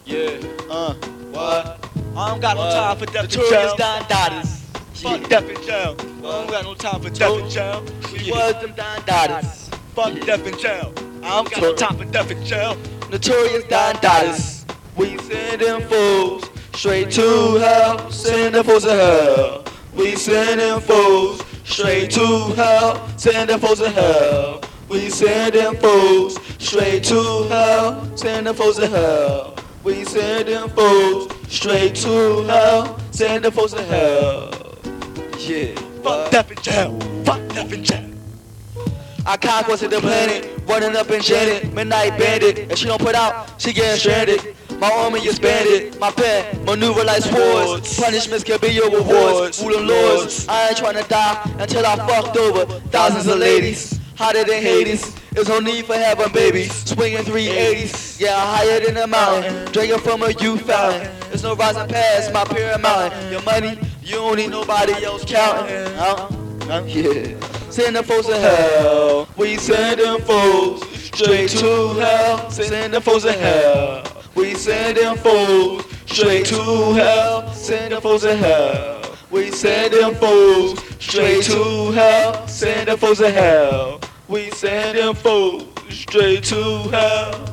Yeah. What? I don't got no time for death and Notorious jail. Don Dotters. Fuck death and jail. I don't got no time for death and jail. We was them Don Dotters. Fuck death and jail. I don't got no time for death and jail. Notorious Don Dotters. We send them fools straight to hell. Send them fools to hell. We send them fools straight to hell. Send them fools to hell. We send them fools straight to hell. Send them fools to hell. We send them fools straight to hell. Send them fools to hell. Yeah. Fuck death and jail. Fuck death and jail. I conquered the planet, running up and Janet, midnight bandit. If she don't put out, she getting stranded. My army expanded, my pen maneuver like swords. Punishments can be your rewards. Ruling lords, I ain't tryna die until I fucked over thousands of ladies. Hotter than Hades, there's no need for having babies. Swinging 380s, yeah, I'm higher than a mountain. Drinking from a youth fountain. There's no rising past my paramount. Your money, you don't need nobody else counting. Yeah. Send them folks to hell. We send them folks straight to hell. Send them folks to hell. We send them folks straight to hell. Send them folks to hell. We send them folks straight to hell. Send them folks to hell. We send them folks straight to hell.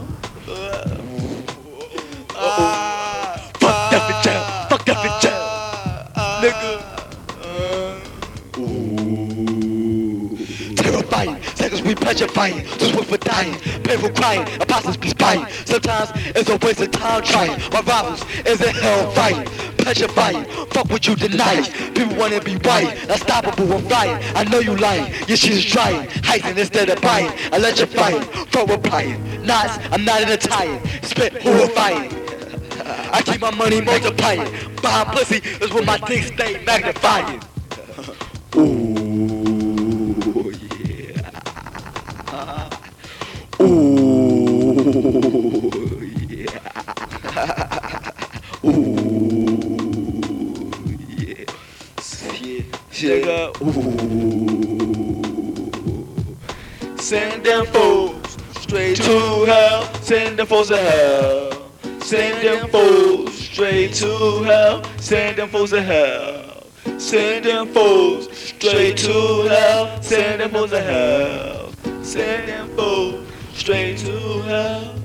Fuck death and jail. Fuck death and jail. Nigga. Terrifying, seconds we petrifying, just work for dying, pay for crying, apostles be spying. Sometimes it's a waste of time trying. My rivals is in hell fighting, petrifying, fuck what you deny. People wanna be white, unstoppable and flying. I know you lying, your shit is trying, heisting instead of buying, electrifying, fuck replying. Knots, I'm not in a tying, spit horrifying. I keep my money multiplying, behind pussy is where my dick stay magnifying. Ooh. Ooh, yeah. Ooh, yeah. Nigga. Ooh. Send them fools straight to hell. Send them fools to hell. Send them fools straight to hell. Send them fools to hell. Send them fools straight to hell. Send them fools to hell. Send them fools straight to hell.